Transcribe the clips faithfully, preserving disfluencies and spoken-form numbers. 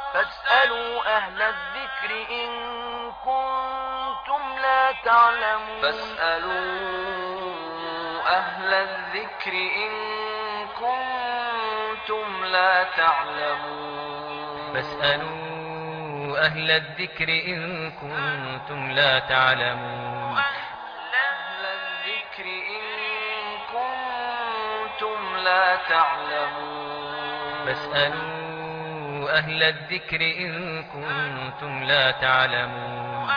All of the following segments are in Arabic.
فاسألوا أهل الذكر إن كنتم لا تعلمون فاسألوا أهل الذكر إن كنتم لا تعلمون فاسألوا أهل الذكر إن كنتم لا تعلمون أهل الذكر إن كنتم لا تعلمون فاسألوا أهل الذكر إن كنتم لا تعلمون.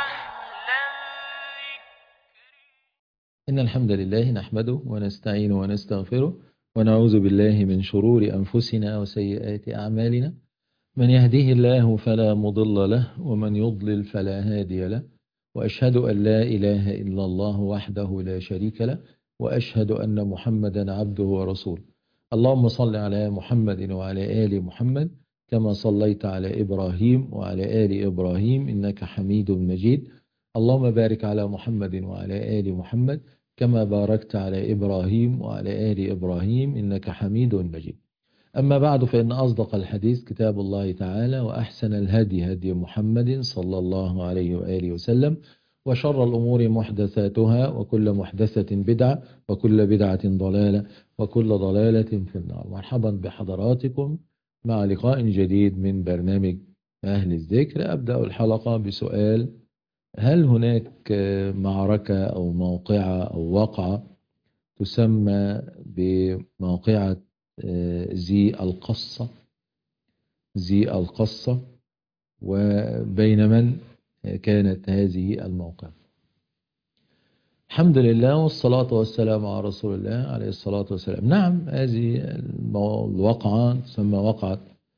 إن الحمد لله نحمده ونستعينه ونستغفره ونعوذ بالله من شرور أنفسنا وسيئات أعمالنا. من يهديه الله فلا مضل له ومن يضلل فلا هادي له، وأشهد أن لا إله إلا الله وحده لا شريك له، وأشهد أن محمدا عبده ورسوله. اللهم صل على محمد وعلى آل محمد كما صليت على إبراهيم وعلى آل إبراهيم إنك حميد مجيد. اللهم بارك على محمد وعلى آل محمد كما باركت على إبراهيم وعلى آل إبراهيم إنك حميد مجيد. أما بعد، فإن أصدق الحديث كتاب الله تعالى، وأحسن الهدي هدي محمد صلى الله عليه وآله وسلم، وشر الأمور محدثاتها، وكل محدثة بدعة، وكل بدعة ضلالة، وكل ضلالة في النار. مرحبا بحضراتكم مع لقاء جديد من برنامج أهل الذكر. أبدأ الحلقة بسؤال: هل هناك معركة أو موقعة أو وقعة تسمى بموقعة ذي القصة ذي القصة وبين من كانت هذه الموقعة؟ الحمد لله والصلاة والسلام على رسول الله عليه الصلاة والسلام. نعم، هذه الوقعة تسمى وقعة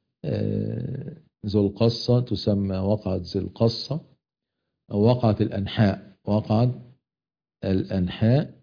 ذو القصة، تسمى وقعة ذي القصة أو وقعة الأنحاء، وقعة الأنحاء.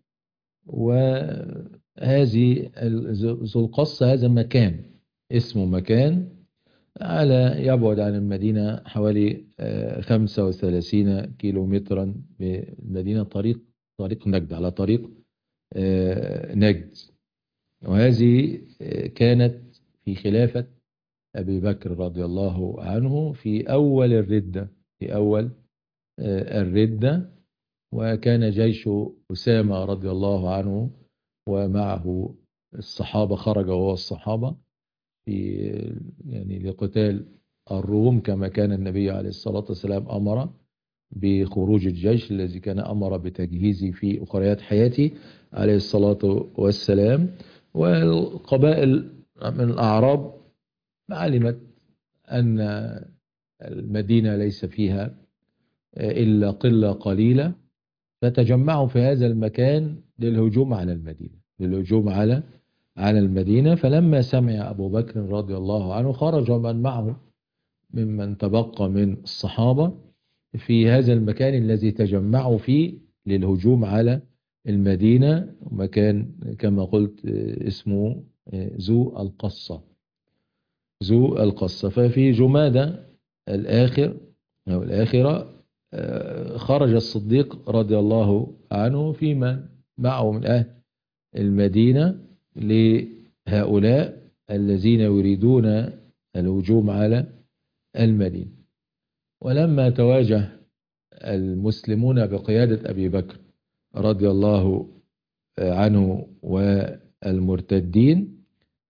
وهذه ذو القصة هذا مكان، اسمه مكان على يبعد عن المدينة حوالي خمسة وثلاثين كيلو مترا بالمدينة، طريق طريق نجد، على طريق نجد. وهذه كانت في خلافة أبي بكر رضي الله عنه في أول الردة في أول الردة وكان جيش أسامة رضي الله عنه ومعه الصحابة، خرج وهو الصحابة في يعني لقتال الروم، كما كان النبي عليه الصلاة والسلام أمر بخروج الجيش الذي كان أمر بتجهيزه في أخريات حياته عليه الصلاة والسلام. والقبائل من الأعراب علمت أن المدينة ليس فيها إلا قلة قليلة، فتجمعوا في هذا المكان للهجوم على المدينة للهجوم على على المدينة. فلما سمع أبو بكر رضي الله عنه خرج من معه ممن تبقى من الصحابة في هذا المكان الذي تجمعوا فيه للهجوم على المدينة، مكان كما قلت اسمه ذو القصة ذو القصة. ففي جمادى الآخر أو الآخرة خرج الصديق رضي الله عنه في من معه من أهل المدينة لهؤلاء الذين يريدون الهجوم على المدينة. ولما تواجه المسلمون بقيادة أبي بكر رضي الله عنه والمرتدين،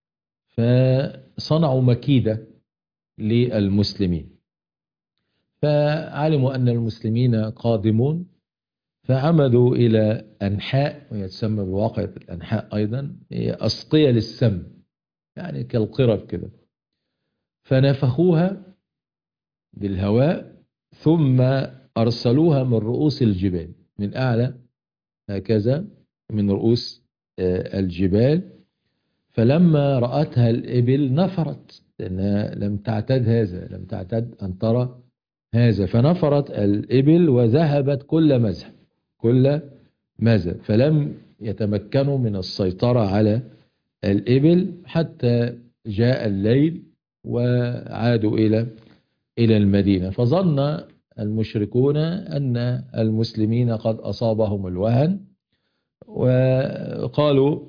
فصنعوا مكيدة للمسلمين، فعلموا أن المسلمين قادمون، فعمدوا إلى أنحاء، ويتسمى بواقعة الأنحاء أيضا، هي أسقية للسم يعني كالقرب كده، فنفخوها بالهواء ثم أرسلوها من رؤوس الجبال، من أعلى هكذا من رؤوس الجبال. فلما رأتها الإبل نفرت، لأنها لم تعتد هذا لم تعتد أن ترى هذا، فنفرت الإبل وذهبت كل مذهب كل مذهب فلم يتمكنوا من السيطرة على الإبل حتى جاء الليل وعادوا إلى إلى المدينة. فظن المشركون أن المسلمين قد أصابهم الوهن، وقالوا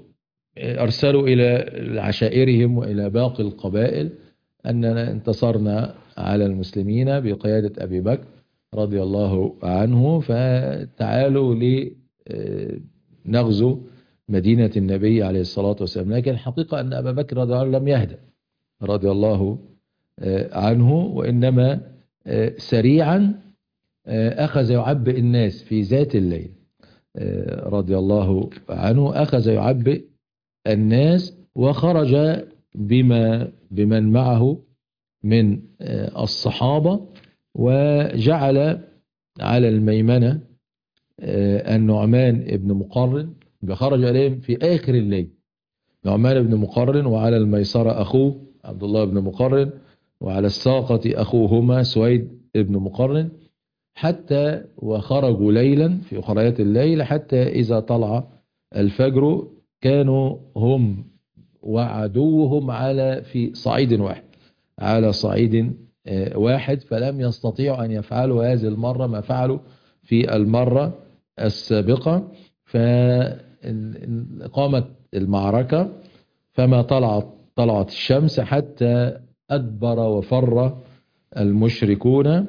أرسلوا إلى عشائرهم وإلى باقي القبائل أننا انتصرنا على المسلمين بقيادة أبي بكر رضي الله عنه، فتعالوا لنغزو مدينة النبي عليه الصلاة والسلام. لكن الحقيقة أن أبا بكر رضي الله عنه لم يهدأ رضي الله عنه، وإنما سريعا أخذ يعبئ الناس في ذات الليل رضي الله عنه، أخذ يعبئ الناس وخرج بما بمن معه من الصحابة، وجعل على الميمنة النعمان ابن مقرن، خرج عليهم في آخر الليل نعمان بن مقرن، وعلى الميسرة أخوه عبد الله بن مقرن، وعلى الساقة أخوهما سويد بن مقرن، حتى وخرجوا ليلا في أخريات الليل، حتى إذا طلع الفجر كانوا هم وعدوهم على في صعيد واحد على صعيد واحد، فلم يستطيعوا أن يفعلوا هذه المرة ما فعلوا في المرة السابقة. فقامت المعركة، فما طلعت طلعت الشمس حتى أدبر وفر المشركون،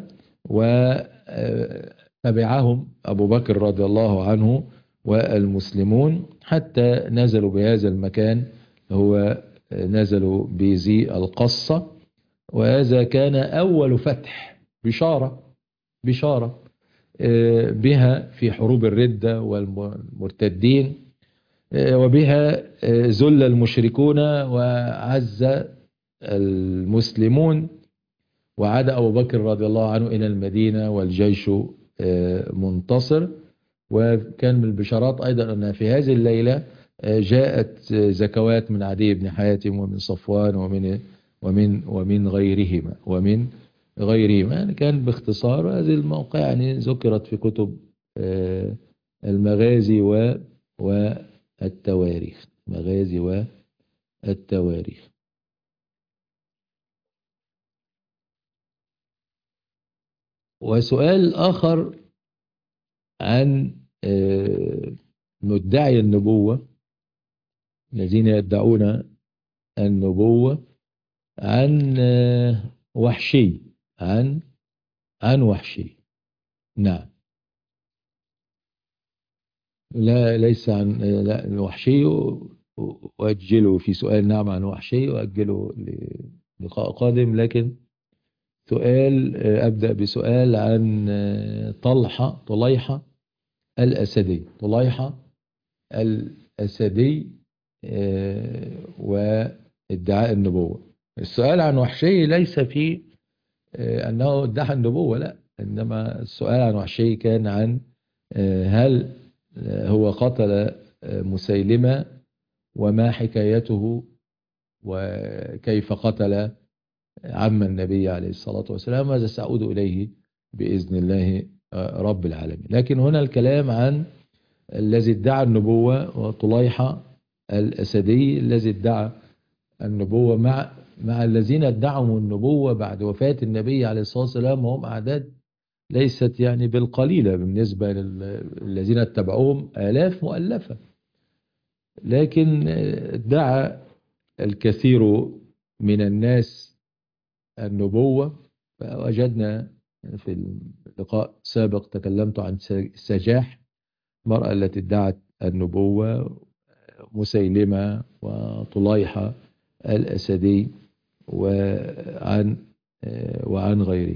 وتبعهم أبو بكر رضي الله عنه والمسلمون حتى نزلوا بهذا المكان، هو نزلوا بذي القصة. وهذا كان أول فتح بشارة بشارة بها في حروب الردة والمرتدين، وبها ذل المشركون وعز المسلمون، وعاد أبو بكر رضي الله عنه إلى المدينة والجيش منتصر. وكان من البشارات أيضا أن في هذه الليلة جاءت زكوات من عدي بن حاتم ومن صفوان ومن ومن ومن غيرهما ومن غيرهما يعني كان باختصار هذه الموقع يعني ذكرت في كتب المغازي والتواريخ مغازي والتواريخ. وسؤال آخر عن مدعي النبوة الذين يدعون النبوة، عن وحشي عن عن وحشي. نعم، لا ليس عن لا الوحشي، وأجله في سؤال نعم عن وحشي وأجله للقاء قادم. لكن سؤال أبدأ بسؤال عن طلحة طليحة الأسدي طليحة الأسدي وادعاء النبوة. السؤال عن وحشي ليس في أنه ادعى النبوة، لا، إنما السؤال عن وحشي كان عن هل هو قتل مسيلمة وما حكايته وكيف قتل عم النبي عليه الصلاة والسلام. هذا سأعود إليه بإذن الله رب العالمين. لكن هنا الكلام عن الذي ادعى النبوة وطليحة الأسدي الذي ادعى النبوة مع مع الذين ادعوا النبوة بعد وفاة النبي عليه الصلاة والسلام، وهم أعداد ليست يعني بالقليلة بالنسبة للذين اتبعوهم، آلاف مؤلفة. لكن ادعى الكثير من الناس النبوة. فوجدنا في اللقاء السابق تكلمت عن سجاح المرأة التي ادعت النبوة، مسيلمة وطليحة الأسدي وعن وعن غيره.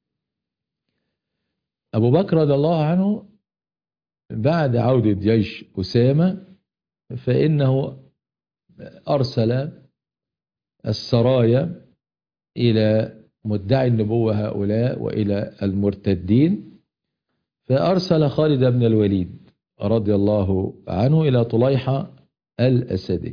أبو بكر رضي الله عنه بعد عودة جيش أسامة فإنه أرسل السرايا إلى مدعي النبوة هؤلاء وإلى المرتدين، فأرسل خالد بن الوليد رضي الله عنه إلى طليحة الأسدي،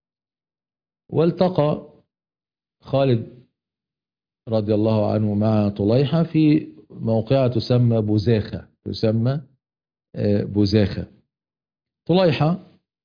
والتقى خالد رضي الله عنه مع طليحة في موقعة تسمى بزاخة تسمى بزاخة. طليحة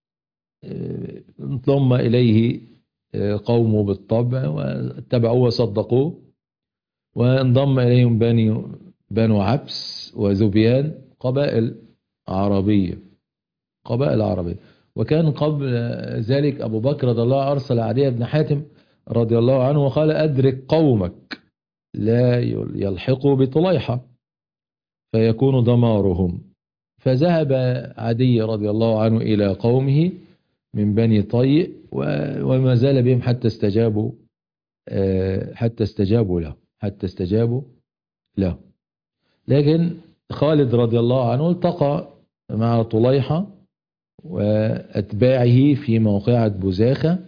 انضم إليه قومه بالطبع واتبعوه وصدقوه، وانضم إليهم بني بنو عبس وذبيان، قبائل عربية قبائل عربية. وكان قبل ذلك أبو بكر رضي الله عنه أرسل عدي بن حاتم رضي الله عنه وقال أدرك قومك لا يلحقوا بطليحة فيكون دمارهم. فذهب عدي رضي الله عنه إلى قومه من بني طيء وما زال بهم حتى استجابوا حتى استجابوا له حتى استجابوا له لكن خالد رضي الله عنه التقى مع طليحة وأتباعه في موقعة بزاخة،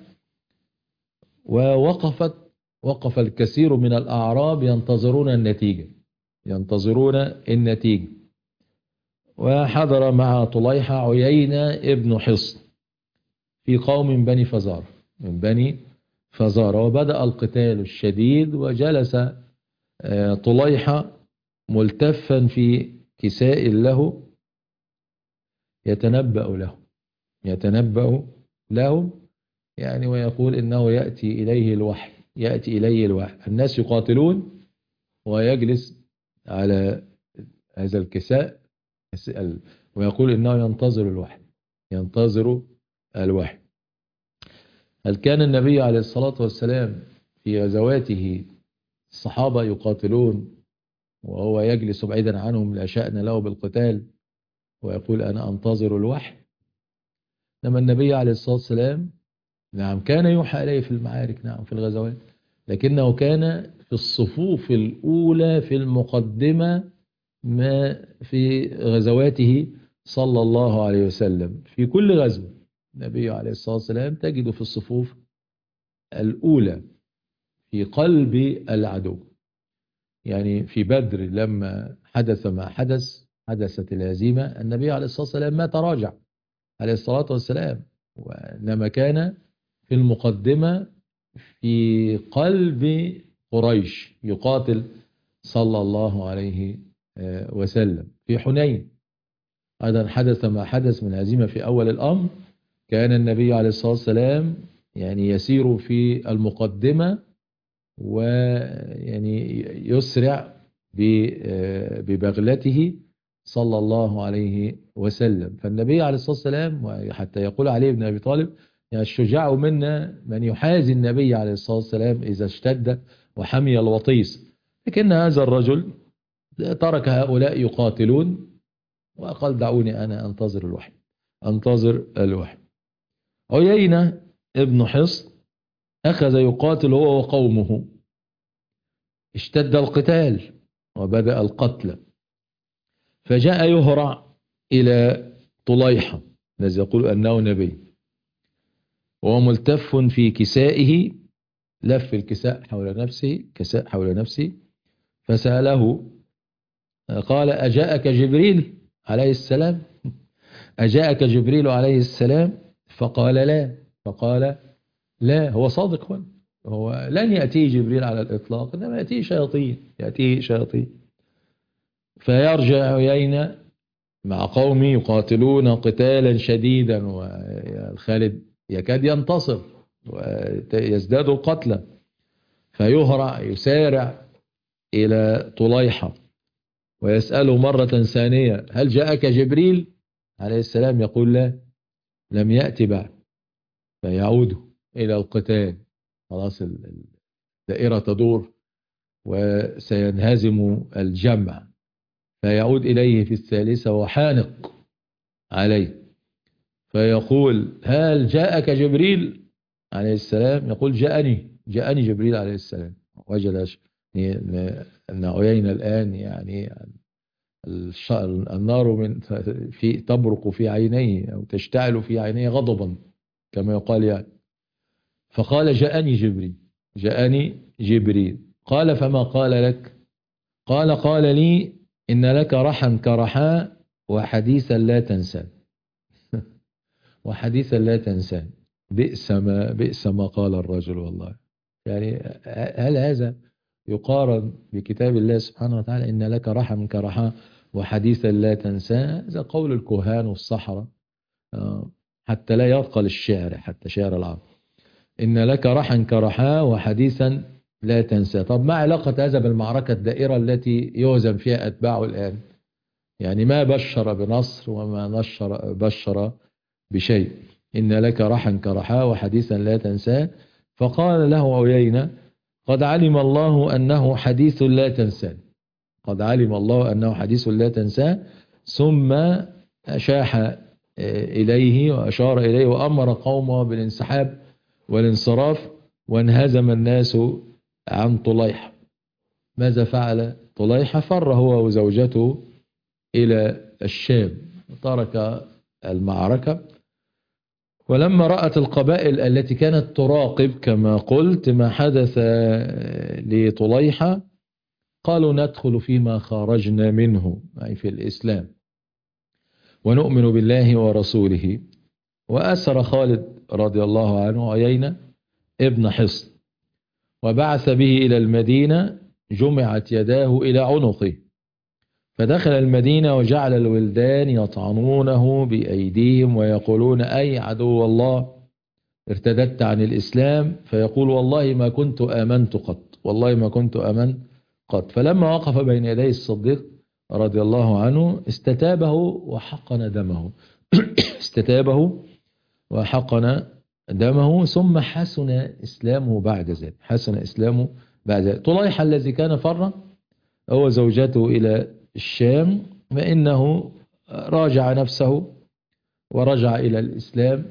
ووقفت وقف الكثير من الأعراب ينتظرون النتيجة ينتظرون النتيجة وحضر مع طليحة عيينة ابن حصن في قوم من بني فزارة من بني فزارة وبدأ القتال الشديد، وجلس طليحة ملتفا في كساء له يتنبأ له يتنبأ له يعني ويقول إنه يأتي إليه الوحي يأتي إليه الوحي. الناس يقاتلون ويجلس على هذا الكساء ويقول إنه ينتظر الوحي ينتظر الوحي. هل كان النبي عليه الصلاة والسلام في غزواته الصحابة يقاتلون وهو يجلس بعيدا عنهم لا شأن له بالقتال ويقول أنا أنتظر الوحي؟ لما النبي عليه الصلاة والسلام نعم كان يوحى إليه في المعارك نعم في الغزوات، لكنه كان في الصفوف الأولى في المقدمة ما في غزواته صلى الله عليه وسلم. في كل غزوة النبي عليه الصلاة والسلام تجد في الصفوف الأولى في قلب العدو. يعني في بدر لما حدث ما حدث حدثت الهزيمة النبي عليه الصلاة والسلام ما تراجع عليه الصلاة والسلام، وإنما كان في المقدمة في قلب قريش يقاتل صلى الله عليه وسلم. في حنين أيضا حدث ما حدث من هزيمة في أول الأمر، كان النبي عليه الصلاة والسلام يعني يسير في المقدمة ويعني يسرع ببغلته صلى الله عليه وسلم. فالنبي عليه الصلاة والسلام وحتى يقول عليه ابن أبي طالب يعني الشجاع منا من يحازي النبي عليه الصلاة والسلام إذا اشتد وحمي الوطيس، لكن هذا الرجل ترك هؤلاء يقاتلون وقال دعوني أنا أنتظر الوحي أنتظر الوحي. عيينة ابن حصن أخذ يقاتل هو وقومه، اشتد القتال وبدأ القتل، فجاء يهرع إلى طليحة الذي يقول أنه نبي وهو ملتف في كسائه، لف الكساء حول نفسه كساء حول نفسه، فسأله قال أجاءك جبريل عليه السلام أجاءك جبريل عليه السلام؟ فقال لا فقال لا هو صادق هنا، هو لن يأتيه جبريل على الإطلاق إنما يأتيه شياطين يأتيه شياطين. فيرجع عيينة مع قومه يقاتلون قتالا شديدا والخالد يكاد ينتصر ويزداد القتلى، فيهرع يسارع إلى طليحة ويسأله مرة ثانية هل جاءك جبريل عليه السلام؟ يقول لا لم يأتي بعد. فيعود إلى القتال، خلاص الدائرة تدور وسينهزم الجمع، فيعود إليه في الثالثة وحانق عليه فيقول هل جاءك جبريل عليه السلام؟ يقول جاءني جاءني جبريل عليه السلام. وجد أن عيينة الآن يعني النار من في تبرق في عينيه أو تشتعل في عينيه غضبا كما يقال يعني. فقال جاءني جبريل جاءني جبريل. قال فما قال لك؟ قال قال لي إن لك رحا كرحاء وحديثا لا تنسى وحديثا لا تنسى. بئس ما بئس ما قال الرجل والله. يعني هل هذا يقارن بكتاب الله سبحانه وتعالى إن لك رحا كرحاء وحديثا لا تنسى؟ هذا قول الكهان والسحرة حتى لا يرقى للشعر حتى شعر العرب. إن لك رحا كرحاء وحديثا لا تنسى. طب ما علاقة هذا بالمعركة الدائرة التي يهزم فيها أتباعه الآن؟ يعني ما بشر بنصر وما نشر بشر بشيء. إن لك رحا كرحاء وحديثا لا تنسى. فقال له عيينة قد علم الله أنه حديث لا تنساه، قد علم الله أنه حديث لا تنساه، ثم أشاح إليه وأشار إليه وأمر قومه بالانسحاب والانصراف، وانهزم الناس عن طليحة. ماذا فعل طليحة؟ فر هو وزوجته إلى الشام، ترك المعركة. ولما رأت القبائل التي كانت تراقب كما قلت ما حدث لطليحة قالوا ندخل فيما خرجنا منه، أي في الإسلام، ونؤمن بالله ورسوله. وأسر خالد رضي الله عنه عيينة ابن حصن وبعث به إلى المدينة، جمعت يداه إلى عنقه، فدخل المدينة وجعل الولدان يطعنونه بأيديهم ويقولون أي عدو الله ارتددت عن الإسلام؟ فيقول والله ما كنت آمنت قط، والله ما كنت آمنت قط. فلما وقف بين يدي الصديق رضي الله عنه استتابه وحقن دمه استتابه وحقن دمه، ثم حسن إسلامه بعد ذلك، حسن إسلامه بعد ذلك. طليحة الذي كان فر هو زوجته إلى الشام، فإنه راجع نفسه ورجع إلى الإسلام،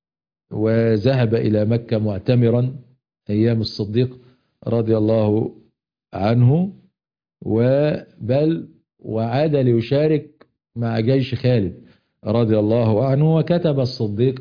وذهب إلى مكة معتمرا أيام الصديق رضي الله عنه، وبل وعاد ليشارك مع جيش خالد رضي الله عنه. وكتب الصديق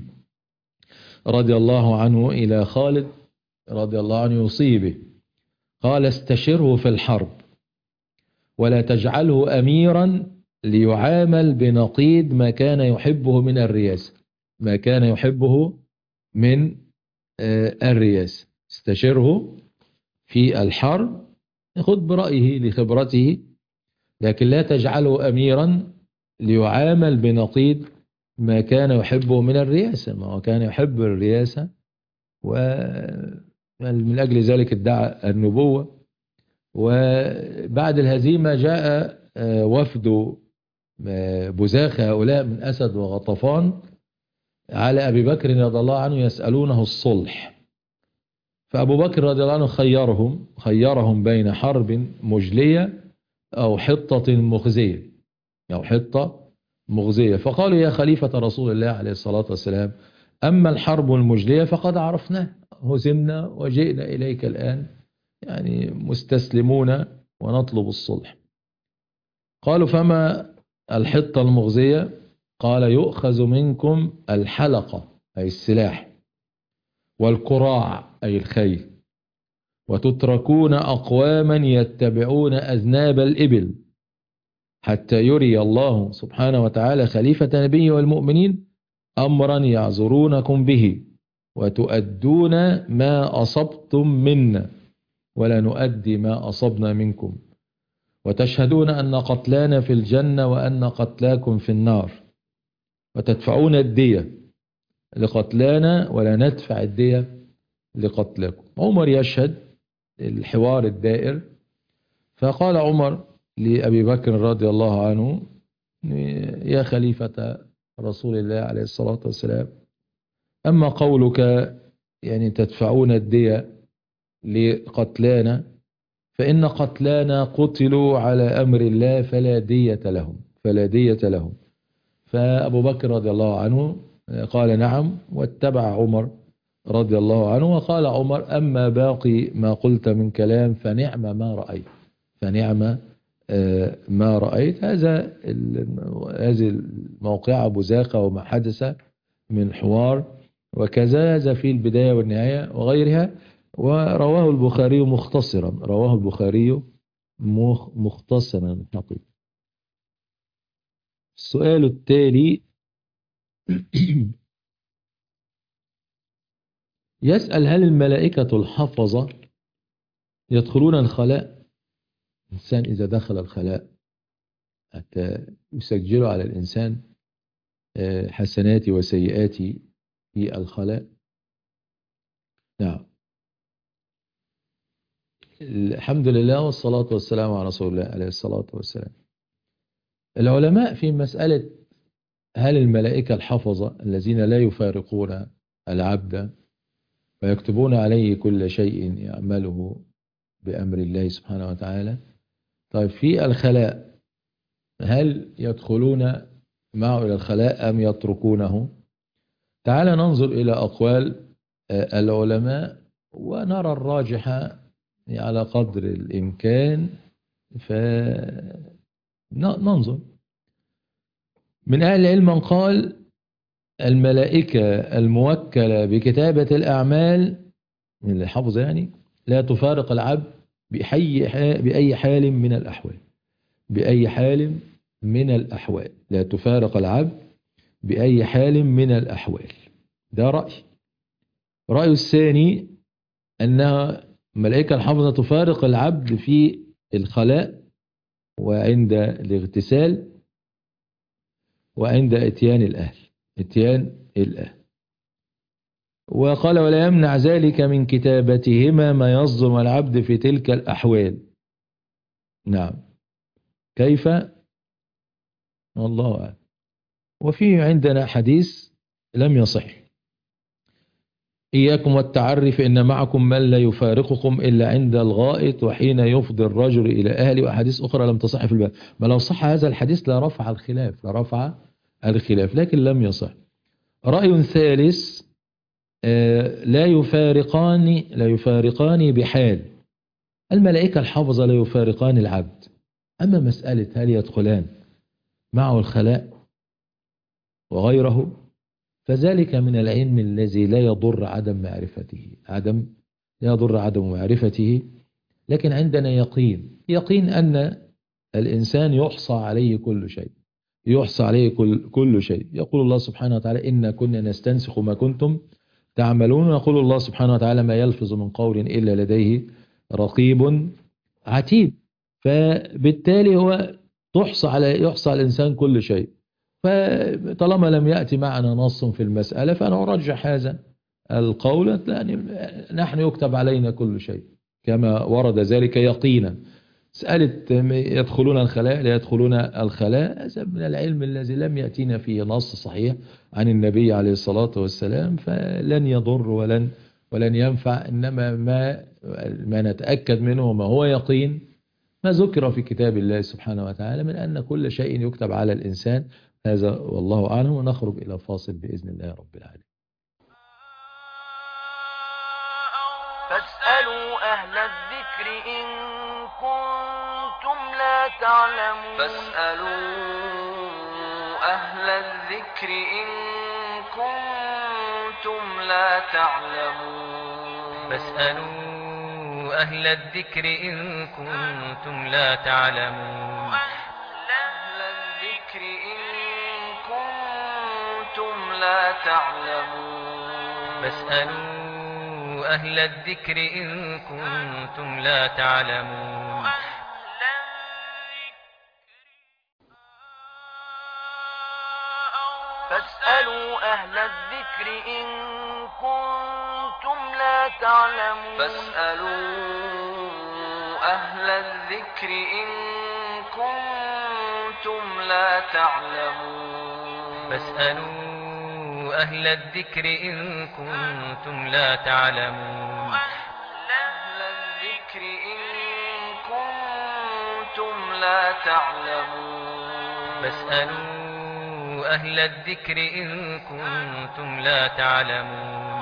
رضي الله عنه إلى خالد رضي الله عنه يوصي به، قال استشره في الحرب ولا تجعله أميرا ليعامل بنقيض ما كان يحبه من الرياسة، ما كان يحبه من الرياسة. استشره في الحرب، خذ برأيه لخبرته، لكن لا تجعله أميرا ليعامل بنقيض ما كان يحبه من الرياسة. ما هو كان يحب الرياسة ومن أجل ذلك ادعى النبوة. وبعد الهزيمة جاء وفد بزاخ هؤلاء من أسد وغطفان على أبي بكر رضي الله عنه يسألونه الصلح، فأبو بكر رضي الله عنه خيرهم خيرهم بين حرب مجلية أو حطة مخزية أو حطة مخزية. فقالوا يا خليفة رسول الله عليه الصلاة والسلام أما الحرب المجلية فقد عرفناه، هزمنا وجئنا إليك الآن يعني مستسلمون ونطلب الصلح. قالوا فما الحطة المخزية؟ قال يؤخذ منكم الحلقة أي السلاح، والكراع أي الخيل، وتتركون أقواما يتبعون أذناب الإبل حتى يري الله سبحانه وتعالى خليفة نبيه والمؤمنين أمرا يعذرونكم به، وتؤدون ما أصبتم منا ولا نؤدي ما أصبنا منكم، وتشهدون أن قتلانا في الجنة وأن قتلاكم في النار، وتدفعون الدية لقتلانا ولا ندفع الدية لقتلاكم. عمر يشهد الحوار الدائر، فقال عمر لأبي بكر رضي الله عنه يا خليفة رسول الله عليه الصلاة والسلام أما قولك يعني تدفعون الدية لقتلانا فإن قتلانا قتلوا على أمر الله فلا دية لهم فلا دية لهم. فأبو بكر رضي الله عنه قال نعم، واتبع عمر رضي الله عنه. وقال عمر أما باقي ما قلت من كلام فنعم ما رأيت فنعم ما رأيت. هذا هذه الموقعة بزاقة وما حدث من حوار وكذا، هذا في البداية والنهاية وغيرها. ورواه البخاري مختصرا رواه البخاري مختصرا حقيقة. السؤال التالي يسأل هل الملائكة الحفظة يدخلون الخلاء؟ الإنسان إذا دخل الخلاء حتى يسجلوا على الإنسان حسنات وسيئات في الخلاء. نعم، الحمد لله والصلاة والسلام على رسول الله عليه الصلاة والسلام. العلماء في مسألة هل الملائكة الحفظة الذين لا يفارقون العبد ويكتبون عليه كل شيء يعمله بأمر الله سبحانه وتعالى. طيب في الخلاء، هل يدخلون معه إلى الخلاء أم يتركونه؟ تعال ننظر إلى أقوال العلماء ونرى الراجح على قدر الإمكان فننظر. من أهل العلم من قال الملائكة الموكلة بكتابة الأعمال اللي حافظ يعني لا تفارق العبد بأي بأي حال من الأحوال، بأي حال من الأحوال، لا تفارق العبد بأي حال من الأحوال. ده رأي. رأي الثاني أنها ملائكة الحافظة تفارق العبد في الخلاء وعند الاغتسال وعند اتيان الأهل، اتيان الأهل. وقال ولا يمنع ذلك من كتابتهما ما يصدم العبد في تلك الأحوال. نعم، كيف؟ والله أعلم. وفي عندنا حديث لم يصح: إياكم والتعري فإن معكم من لا يفارقكم إلا عند الغائط وحين يفضي الرجل إلى أهله، وأحاديث أخرى لم تصح في الباب. ما لو صح هذا الحديث لرفع الخلاف، لرفع الخلاف، لكن لم يصح. رأي ثالث لا يفارقان لا يفارقان بحال، الملائكة الحافظة لا يفارقان العبد. أما مسألة هل يدخلان معه الخلاء وغيره فذلك من العلم الذي لا يضر عدم معرفته، عدم لا يضر عدم معرفته. لكن عندنا يقين، يقين أن الإنسان يحصى عليه كل شيء، يحصى عليه كل, كل شيء. يقول الله سبحانه وتعالى إنا كنا نستنسخ ما كنتم تعملون. يقول الله سبحانه وتعالى ما يلفظ من قول إلا لديه رقيب عتيد. فبالتالي هو تحصى على يحصى على الإنسان كل شيء. فطالما لم يأتي معنا نص في المسألة فأنا أرجح هذا القول، يعني نحن يكتب علينا كل شيء كما ورد ذلك يقينا. سألت يدخلون الخلاء لا يدخلون الخلاء، هذا من العلم الذي لم يأتينا فيه نص صحيح عن النبي عليه الصلاة والسلام، فلن يضر ولن ولن ينفع. إنما ما ما نتأكد منه ما هو يقين ما ذكر في كتاب الله سبحانه وتعالى من أن كل شيء يكتب على الإنسان. هذا والله أعلم. ونخرج إلى فاصل بإذن الله رب العالمين. فاسألوا أهل الذكر إن كنتم لا تعلمون فاسألوا أهل الذكر إن كنتم لا تعلمون فاسألوا أهل الذكر إن كنتم لا تعلمون أهل الذكر إن كنتم لا تعلمون فاسألوا أهل الذكر إن كنتم لا تعلمون فاسألوا أهل الذكر إن كنتم لا تعلمون فاسألوا أهل الذكر إن كنتم لا تعلمون فاسألوا أهل الذكر إن كنتم لا تعلمون أهل الذكر إن كنتم لا تعلمون فاسألوا أهل الذكر إن كنتم لا تعلمون.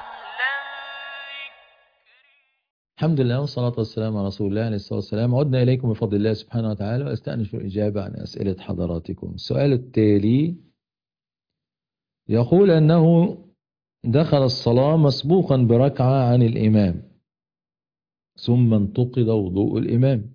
الحمد لله والصلاة والسلام على رسول الله عليه الصلاة والسلام. عدنا إليكم بفضل الله سبحانه وتعالى وأستأنف الإجابة عن أسئلة حضراتكم. السؤال التالي يقول أنه دخل الصلاة مسبوقا بركعة عن الإمام ثم انتقض وضوء الإمام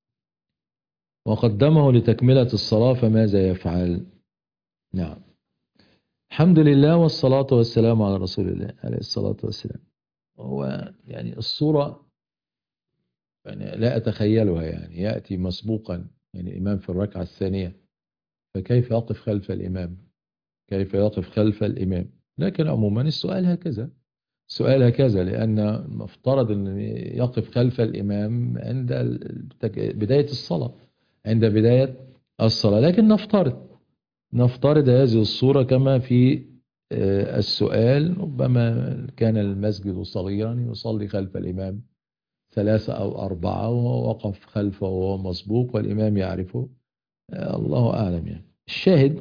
وقدمه لتكملة الصلاة فماذا يفعل؟ نعم، الحمد لله والصلاة والسلام على رسول الله عليه الصلاة والسلام. هو يعني الصورة يعني لا أتخيلها، يعني يأتي مسبوقا يعني الإمام في الركعة الثانية، فكيف يقف خلف الإمام؟ كيف يقف خلف الإمام؟ لكن عموما السؤال هكذا، السؤال هكذا لأن مفترض أن يقف خلف الإمام عند بداية الصلاة، عند بداية الصلاة. لكن نفترض نفترض هذه الصورة كما في السؤال ربما كان المسجد صغيرا يصلي خلف الإمام ثلاثة أو أربعة وهو وقف خلفه وهو مسبوق والإمام يعرفه، الله أعلم. يعني الشاهد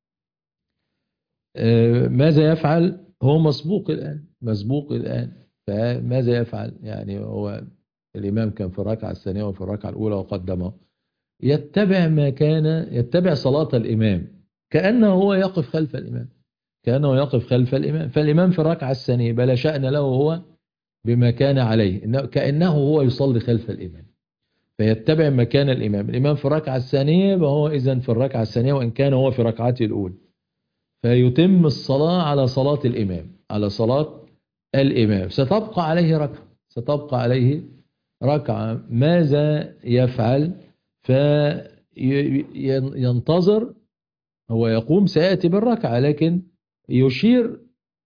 ماذا يفعل؟ هو مسبوق الآن، مسبوق الآن، فماذا يفعل؟ يعني هو الإمام كان في الركعة الثانية وفي الركعة الأولى وقدمه، يتبع ما كان، يتبع صلاة الإمام كأنه هو يقف خلف الإمام، كأنه يقف خلف الإمام. فالإمام في الركعة الثانية بلا شأن له هو بما كان عليه، كأنه هو يصلي خلف الإمام، فيتبع مكان الإمام. الإمام في الركعة الثانية وهو إذن في الركعة الثانية وإن كان هو في ركعته الأولى، فيتم الصلاة على صلاة الإمام، على صلاة الإمام. ستبقى عليه ركعة، ستبقى عليه ركعة. ماذا يفعل؟ فينتظر، هو يقوم سيأتي بالركعة، لكن يشير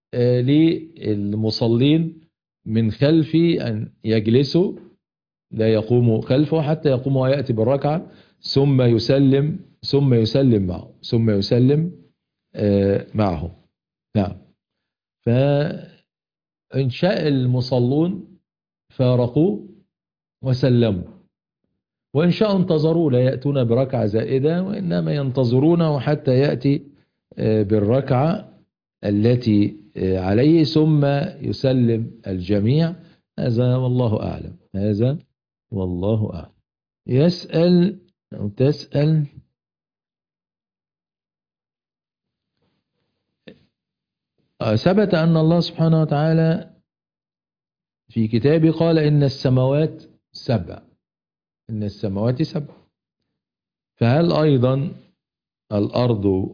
للمصلين من خلفي أن يجلسوا، لا يقوم خلفه حتى يقوم ويأتي بالركعة، ثم يسلم ثم يسلم معه ثم يسلم معه. نعم. فإن شاء المصلون فارقوا وسلموا، وإن شاء انتظروا لا يأتون بركعة زائدة، وإنما ينتظرونه حتى يأتي بالركعة التي عليه ثم يسلم الجميع. هذا والله أعلم، هذا والله أعلم. يسأل أو تسأل ثبت أن الله سبحانه وتعالى في كتابه قال إن السماوات سبع، إن السماوات سبع، فهل أيضا الأرض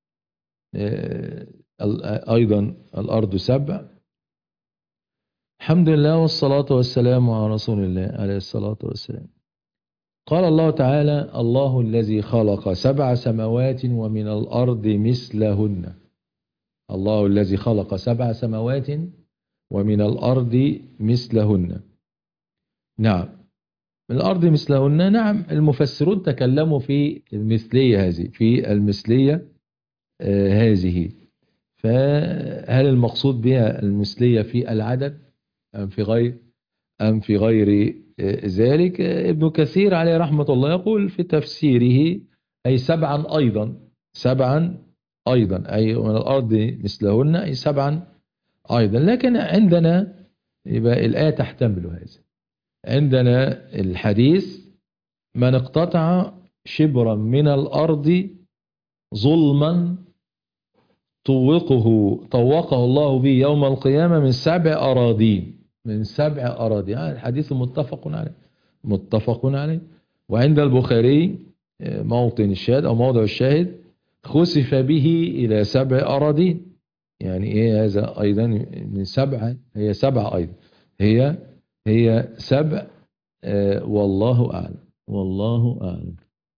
أيضا الأرض سبع؟ الحمد لله والصلاة والسلام على رسول الله عليه الصلاة والسلام. قال الله تعالى: الله الذي خلق سبع سماوات ومن الأرض مثلهن. الله الذي خلق سبع سماوات ومن الأرض مثلهن. نعم، من الأرض مثلهن. نعم، المفسرون تكلموا في المثلية هذه، في المثلية آه هذه، فهل المقصود بها المثلية في العدد أم في غير أم في غير آه ذلك؟ آه ابن كثير عليه رحمة الله يقول في تفسيره أي سبعا أيضا، سبعا أيضا، أي من الأرض مثلهن أي سبعا أيضا. لكن عندنا يبقى الآية تحتمل هذا. عندنا الحديث: من اقتطع شبرا من الأرض ظلما طوقه طوقه الله به يوم القيامة من سبع أراضين، من سبع أراضين. يعني الحديث متفق عليه، متفق عليه. وعند البخاري موطن الشاهد أو موضع الشاهد: خسف به إلى سبع أراضين. يعني إيه هذا أيضا؟ من سبعة، هي سبعة أيضا، هي هي سبع. آه والله أعلم، والله أعلم.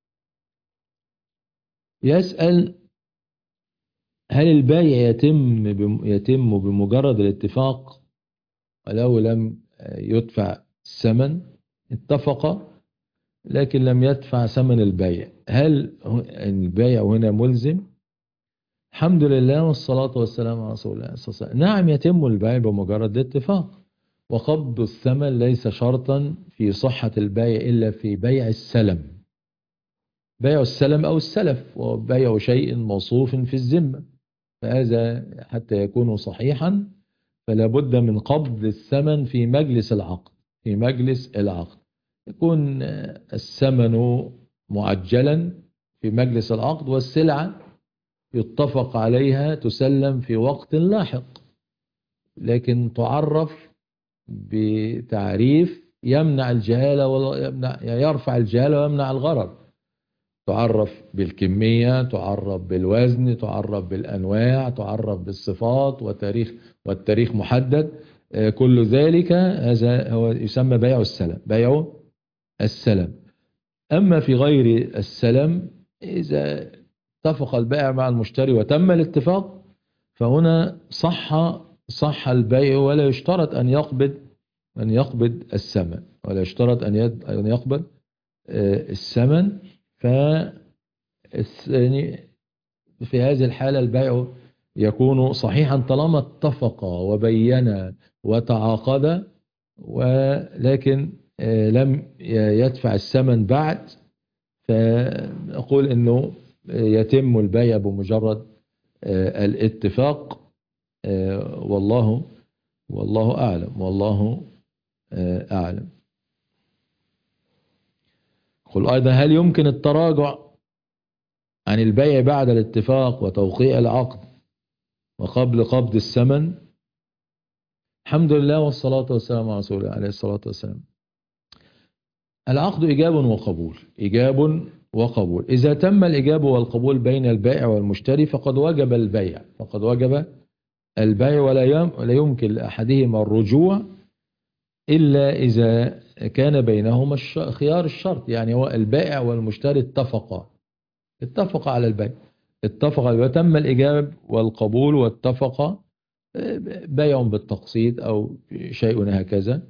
يسأل: هل البيع يتم يتم بمجرد الاتفاق ولو لم يدفع الثمن؟ اتفق لكن لم يدفع ثمن البيع، هل البيع هنا ملزم؟ الحمد لله والصلاة والسلام على رسول الله صلى الله عليه وسلم. نعم، يتم البيع بمجرد الاتفاق، وقبض الثمن ليس شرطا في صحة البيع إلا في بيع السلم، بيع السلم أو السلف، وبيع شيء موصوف في الذمة، فهذا حتى يكون صحيحا فلا بد من قبض الثمن في مجلس العقد، في مجلس العقد يكون الثمن معجلا في مجلس العقد، والسلعة يتفق عليها تسلم في وقت لاحق، لكن تعرف بتعريف يمنع الجهالة ولا يمنع، يرفع الجهالة ويمنع الغرر. تعرف بالكمية، تعرف بالوزن، تعرف بالأنواع، تعرف بالصفات، وتاريخ والتاريخ محدد. كل ذلك هذا هو يسمى بيع السلم، بيع السلم. أما في غير السلم، إذا اتفق البائع مع المشتري وتم الاتفاق فهنا صح صح البيع، ولا يشترط أن يقبض أن يقبض الثمن، ولا يشترط أن أن يقبض الثمن. فالثاني في هذه الحالة البيع يكون صحيحا طالما اتفقا وبينا وتعاقدا، ولكن لم يدفع الثمن بعد، فنقول انه يتم البيع بمجرد الاتفاق. والله والله اعلم والله اعلم. قل ايضا هل يمكن التراجع عن البيع بعد الاتفاق وتوقيع العقد وقبل قبض الثمن؟ الحمد لله والصلاة والسلام على رسول الله عليه الصلاة والسلام. العقد إيجاب وقبول، إيجاب وقبول. إذا تم الإيجاب والقبول بين البائع والمشتري فقد وجب البيع، فقد وجب البيع، ولا يمكن لأحدهما الرجوع إلا إذا كان بينهما خيار الشرط. يعني هو البائع والمشتري اتفقا اتفقا على البيع، اتفق على البيع، تم الإيجاب والقبول واتفقا، بيع بالتقسيط أو شيء هكذا،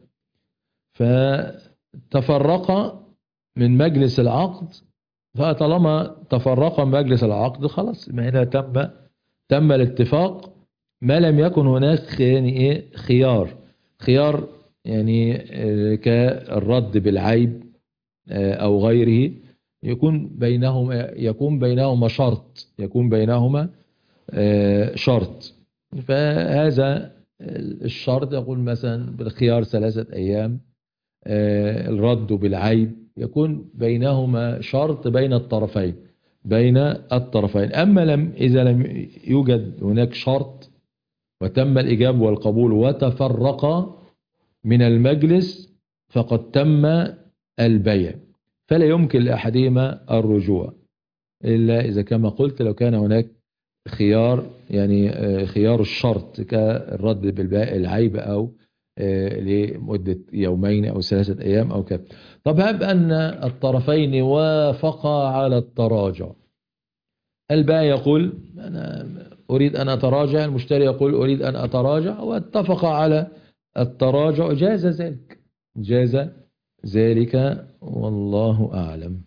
فتفرق من مجلس العقد. فطالما تفرق من مجلس العقد خلاص، ما هنا تم تم الاتفاق، ما لم يكن هناك يعني ايه خيار خيار يعني كالرد بالعيب او غيره، يكون بينهما يكون بينهما شرط يكون بينهما شرط. فهذا الشرط يقول مثلا بالخيار ثلاثة أيام، الرد بالعيب، يكون بينهما شرط بين الطرفين بين الطرفين. أما لم إذا لم يوجد هناك شرط وتم الإجاب والقبول وتفرق من المجلس فقد تم البيع، فلا يمكن لأحدهما الرجوع إلا إذا كما قلت لو كان هناك خيار، يعني خيار الشرط كالرد بالعيب أو لمدة يومين أو ثلاثة أيام أو كذا. طب هب أن الطرفين وافقا على التراجع، البائع يقول أنا أريد أن أتراجع، المشتري يقول أريد أن أتراجع، واتفقا على التراجع، جاز ذلك جاز ذلك والله أعلم.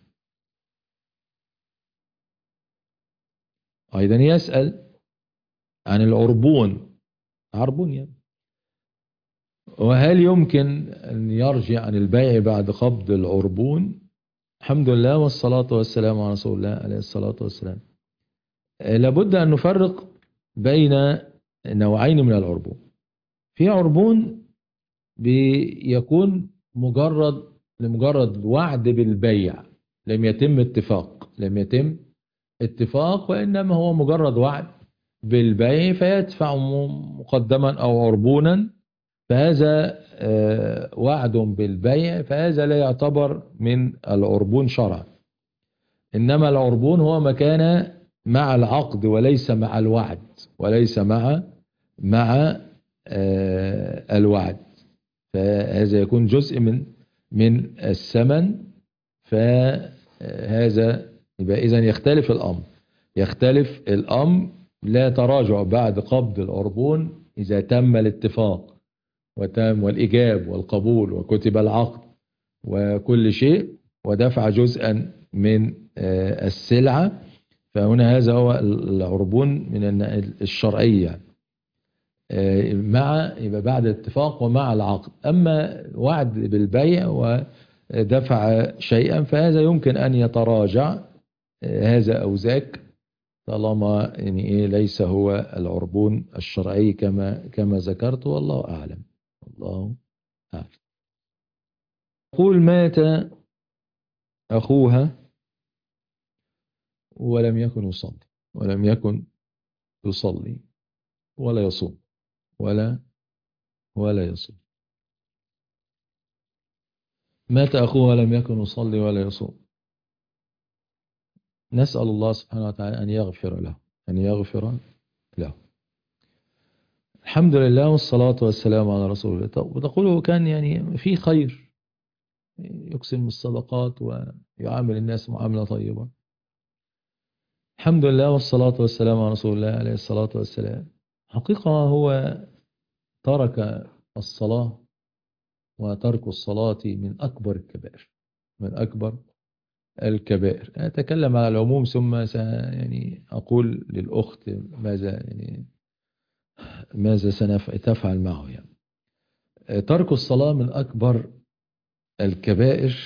أيضا يسأل عن العربون، عربون يعني، وهل يمكن أن يرجع عن البيع بعد قبض العربون؟ الحمد لله والصلاة والسلام على رسول الله عليه الصلاة والسلام. لابد أن نفرق بين نوعين من العربون. في عربون بيكون مجرد لمجرد وعد بالبيع، لم يتم اتفاق لم يتم اتفاق وإنما هو مجرد وعد بالبيع، فيدفع مقدما أو عربونا، فهذا وعد بالبيع، فهذا لا يعتبر من العربون شرعا. إنما العربون هو ما كان مع العقد وليس مع الوعد وليس مع مع الوعد، فهذا يكون جزء من من الثمن. فهذا يبقى إذن يختلف الأمر يختلف الأمر لا تراجع بعد قبض العربون إذا تم الاتفاق وتم والإجاب والقبول وكتب العقد وكل شيء ودفع جزءا من السلعة، فهنا هذا هو العربون من الشرعية مع يبقى بعد الاتفاق ومع العقد. أما وعد بالبيع ودفع شيئا فهذا يمكن أن يتراجع هذا أو ذاك، طالما يعني إيه ليس هو العربون الشرعي كما كما ذكرت، والله أعلم الله أعلم. يقول مات أخوها ولم يكن يصلي ولم يكن يصلي ولا يصوم ولا ولا يصوم. مات أخوها لم يكن يصلي ولا يصوم. نسأل الله سبحانه وتعالى أن يغفر له أن يغفر له. الحمد لله والصلاة والسلام على رسول الله. وتقول كان يعني في خير، يقسم الصدقات ويعامل الناس معاملة طيبة. الحمد لله والصلاة والسلام على رسول الله عليه الصلاة والسلام. حقيقة هو ترك الصلاة، وترك الصلاة من أكبر الكبائر من أكبر الكبائر. أتكلم على العموم ثم س يعني أقول للأخت ماذا يعني ماذا ستفعل معه. يعني ترك الصلاة من أكبر الكبائر،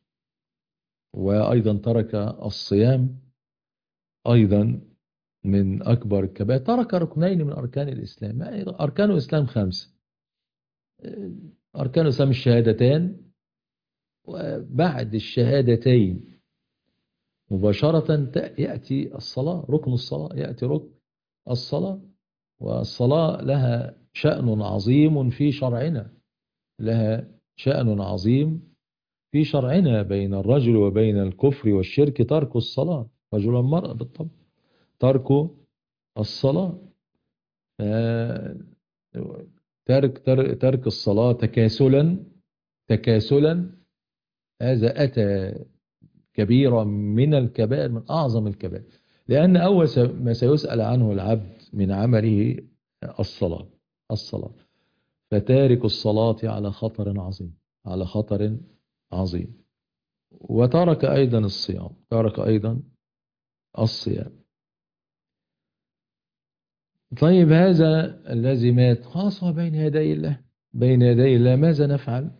وأيضا ترك الصيام أيضا من أكبر الكبائر. ترك ركنين من أركان الإسلام. يعني أركان الإسلام خمسة. أركان الإسلام الشهادتان، وبعد الشهادتين مباشرة يأتي الصلاة، ركن الصلاة، يأتي ركن الصلاة. والصلاة لها شأن عظيم في شرعنا، لها شأن عظيم في شرعنا. بين الرجل وبين الكفر والشرك ترك الصلاة، رجل المرأة بالطبع ترك الصلاة. ترك ترك ترك الصلاة تكاسلا تكاسلا هذا أتى كبيرة من الكبائر، من أعظم الكبائر، لأن أول ما سيسأل عنه العبد من عمله الصلاة الصلاة فتارك الصلاة على خطر عظيم، على خطر عظيم. وترك أيضا الصيام، ترك أيضا الصيام. طيب هذا الذي مات خاصة بين يدي الله، بين يدي الله ماذا نفعل؟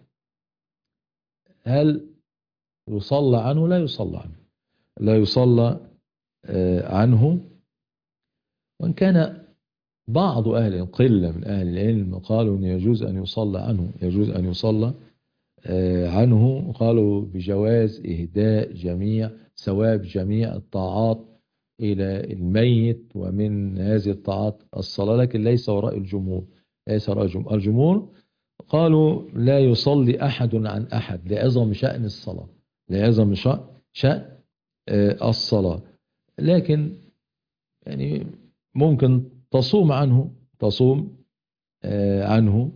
هل يصلى عنه؟ لا يصلى عنه، لا يصلى عنه. وإن كان بعض أهل قلة من أهل العلم قالوا أن يجوز أن يصلى عنه، يجوز أن يصلى عنه. قالوا بجواز إهداء جميع ثواب جميع الطاعات إلى الميت، ومن هذه الطاعات الصلاة، لكن ليس وراء الجمهور، ليس وراء الجمهور. الجمهور قالوا لا يصلي أحد عن أحد لعظم شأن الصلاة، لعظم شأن الصلاة. لكن يعني ممكن تصوم عنه، تصوم عنه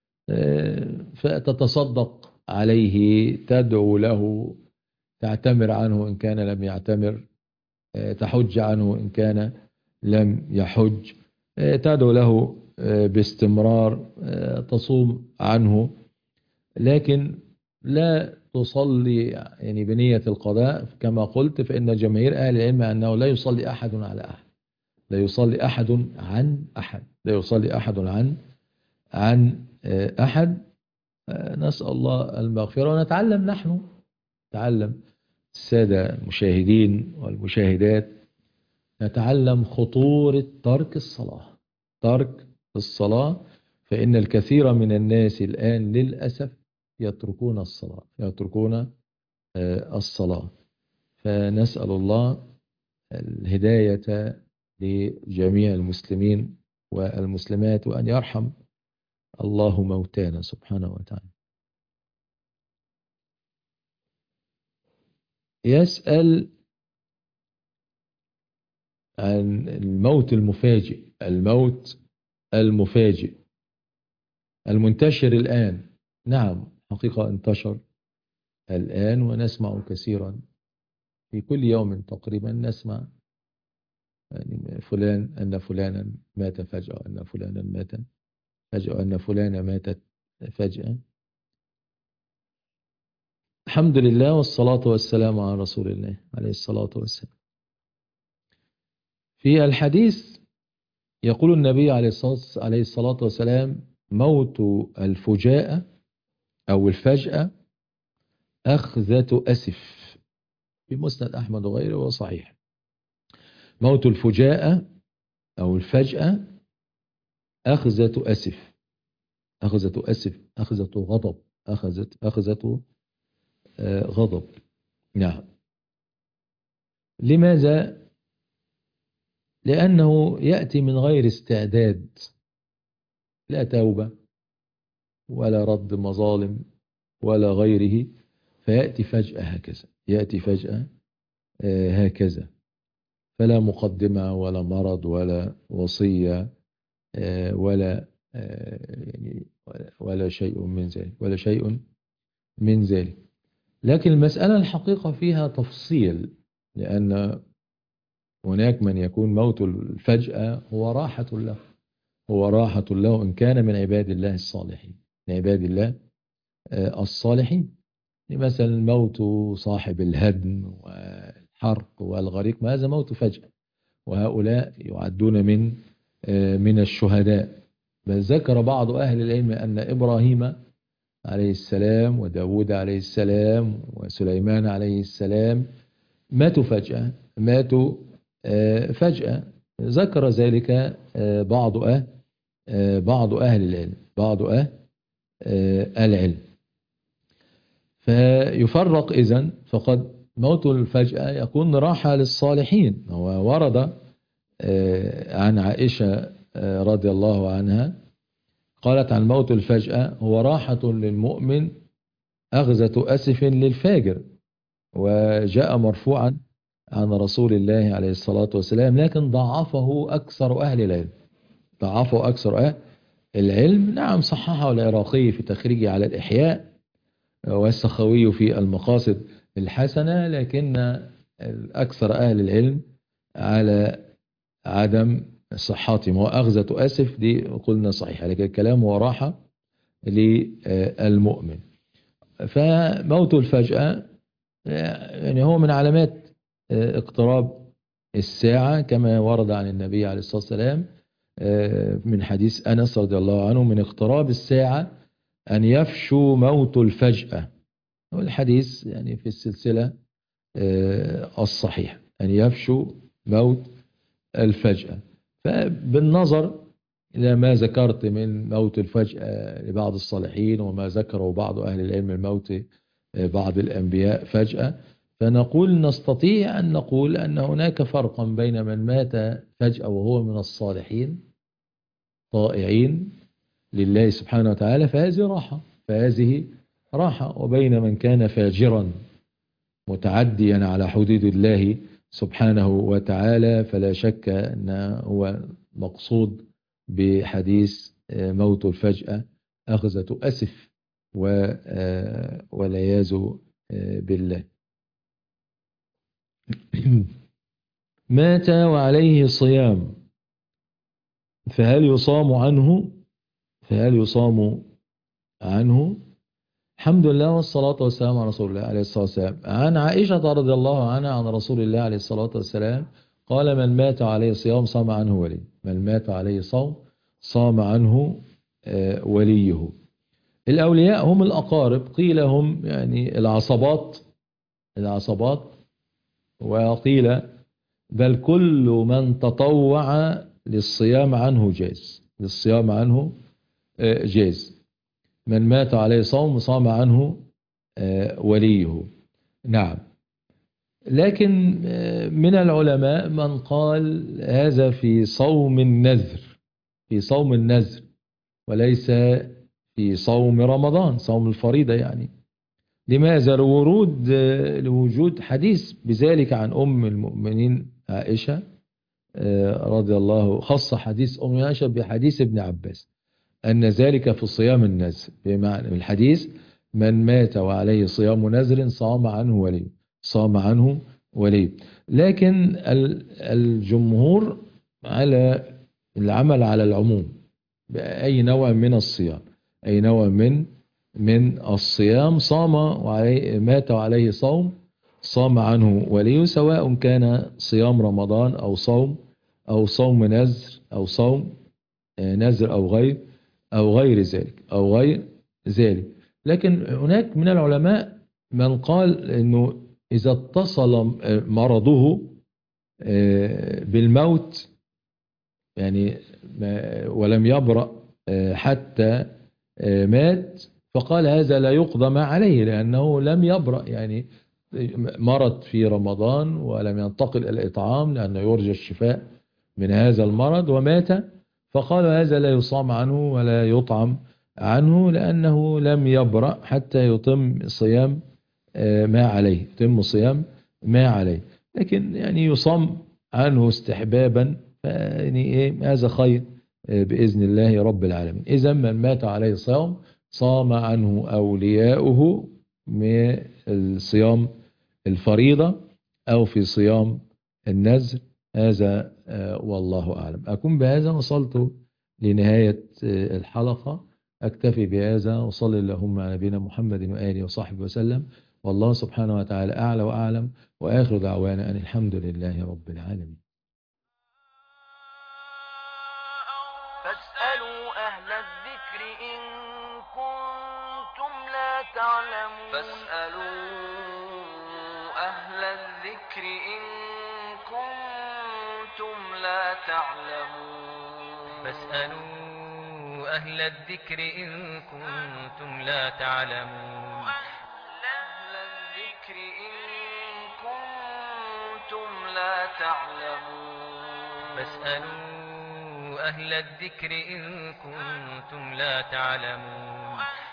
فتتصدق عليه، تدعو له، تعتمر عنه إن كان لم يعتمر، تحج عنه إن كان لم يحج، تدعو له باستمرار، تصوم عنه. لكن لا تصلي يعني بنية القضاء كما قلت، فإن جماهير أهل العلم أنه لا يصلي أحد على أحد، لا يصلي أحد عن أحد، لا يصلي أحد عن عن أحد. نسأل الله المغفرة. ونتعلم نحن، نتعلم السادة المشاهدين والمشاهدات، نتعلم خطورة ترك الصلاة، ترك الصلاة. فإن الكثير من الناس الآن للأسف يتركون الصلاة، يتركون الصلاة. فنسأل الله الهداية لجميع المسلمين والمسلمات، وأن يرحم الله موتانا سبحانه وتعالى. يسأل عن الموت المفاجئ، الموت المفاجئ المنتشر الآن. نعم حقيقة انتشر الآن، ونسمع كثيرا في كل يوم تقريبا، نسمع يعني فلان أن فلانا مات فجأة، أن فلانا مات فجأة، أن فلانا ماتت فجأة. الحمد لله والصلاة والسلام على رسول الله عليه الصلاة والسلام. في الحديث يقول النبي عليه الصلاة والسلام: موت الفجاءة أو الفجأة أخذة أسف، في مسند أحمد وغيره وصحيح. موت الفجاءة أو الفجأة أخذة أسف، أخذة أسف، أخذة غضب، أخذة أخذة غضب. نعم. لماذا؟ لأنه يأتي من غير استعداد، لا توبة ولا رد مظالم ولا غيره، فيأتي فجأة هكذا، يأتي فجأة هكذا، فلا مقدمة ولا مرض ولا وصية ولا يعني ولا شيء من ذلك، ولا شيء من ذلك. لكن المسألة الحقيقة فيها تفصيل، لأن هناك من يكون موت الفجأة هو راحة له، هو راحة له إن كان من عباد الله الصالحين، من عباد الله الصالحين. مثلا موت صاحب الهدم والحرق والغريق، ما هذا موت فجأة، وهؤلاء يعدون من من الشهداء. بل ذكر بعض أهل العلم أن إبراهيم عليه السلام وداود عليه السلام وسليمان عليه السلام ماتوا فجأة، ماتوا فجأة. ذكر ذلك بعض أهل بعض أهل العلم بعض أهل العلم. فيفرق إذن، فقد موت الفجأة يكون راحة للصالحين. وورد عن عائشة رضي الله عنها قالت عن موت الفجأة: هو راحة للمؤمن أغزة أسف للفاجر. وجاء مرفوعا عن رسول الله عليه الصلاة والسلام، لكن ضعفه أكثر أهل العلم ضعفه أكثر أهل العلم. نعم، صححه العراقي في تخريجه على الإحياء، والسخوي في المقاصد الحسنة، لكن أكثر أهل العلم على عدم صحته. وأغزة أسف دي قلنا صحيحة، لكن الكلام هو راحة للمؤمن. فموت الفجأة يعني هو من علامات اقتراب الساعة، كما ورد عن النبي عليه الصلاة والسلام من حديث أنس رضي الله عنه: من اقتراب الساعة أن يفشو موت الفجأة. والحديث يعني في السلسلة الصحيحة، أن يفشو موت الفجأة. فبالنظر إلى ما ذكرت من موت الفجأة لبعض الصالحين، وما ذكره بعض أهل العلم من موت بعض الأنبياء فجأة، فنقول نستطيع أن نقول أن هناك فرقا بين من مات فجأة وهو من الصالحين طائعين لله سبحانه وتعالى، فهذه راحة فهذه راحة وبين من كان فاجرا متعديا على حدود الله سبحانه وتعالى، فلا شك أن هو مقصود بحديث موت الفجأة أخذة أسف والعياذ بالله. مات وعليه صيام فهل يصام عنه فهل يصام عنه الحمد لله والصلاة والسلام على رسول الله عليه الصلاة والسلام. عن عائشة رضي الله عنها عن رسول الله عليه الصلاة والسلام قال: من مات عليه صيام صام عنه ولي من مات عليه صوم صام عنه وليه. الأولياء هم الأقارب، قيل هم يعني العصبات العصبات وقيل بل كل من تطوع للصيام عنه جاز للصيام عنه جاز. من مات عليه صوم صام عنه وليه. نعم، لكن من العلماء من قال هذا في صوم النذر في صوم النذر وليس في صوم رمضان، صوم الفريضة يعني. لماذا؟ لورود لوجود حديث بذلك عن أم المؤمنين عائشة رضي الله، خص حديث أم عائشة بحديث ابن عباس أن ذلك في صيام النذر، بمعنى الحديث: من مات وعليه صيام نذر صام عنه ولي صام عنه ولي. لكن الجمهور على العمل على العموم بأي نوع من الصيام أي نوع من من الصيام صام وعليه مات وعليه صوم صام عنه ولي، سواء كان صيام رمضان أو صوم أو صوم نذر أو صوم نذر أو غير أو غير ذلك أو غير ذلك. لكن هناك من العلماء من قال إنه إذا اتصل مرضه بالموت يعني ولم يبرأ حتى مات، فقال هذا لا يقضى ما عليه لأنه لم يبرأ، يعني مرض في رمضان ولم ينتقل إلى الإطعام لأنه يرجى الشفاء من هذا المرض ومات، فقال هذا لا يصام عنه ولا يطعم عنه لأنه لم يبرأ حتى يتم صيام ما عليه يتم صيام ما عليه. لكن يعني يصام عنه استحبابا، يعني إيه هذا خير بإذن الله رب العالمين. إذا من مات عليه صيام صام عنه أولياؤه من الصيام الفريضة أو في صيام النذر. هذا والله أعلم. أكون بهذا وصلت لنهاية الحلقة. أكتفي بهذا، وصل اللهم على نبينا محمد وآله وصحبه وسلم، والله سبحانه وتعالى أعلى وأعلم، وآخر دعوانا أن الحمد لله رب العالمين. فاسألوا أهل الذكر إن كنتم لا تعلمون فاسألوا أهل الذكر إن كنتم لا تعلمون فاسألوا أهل الذكر إن كنتم لا تعلمون أهل الذكر إن كنتم لا تعلمون فاسألوا أهل الذكر إن كنتم لا تعلمون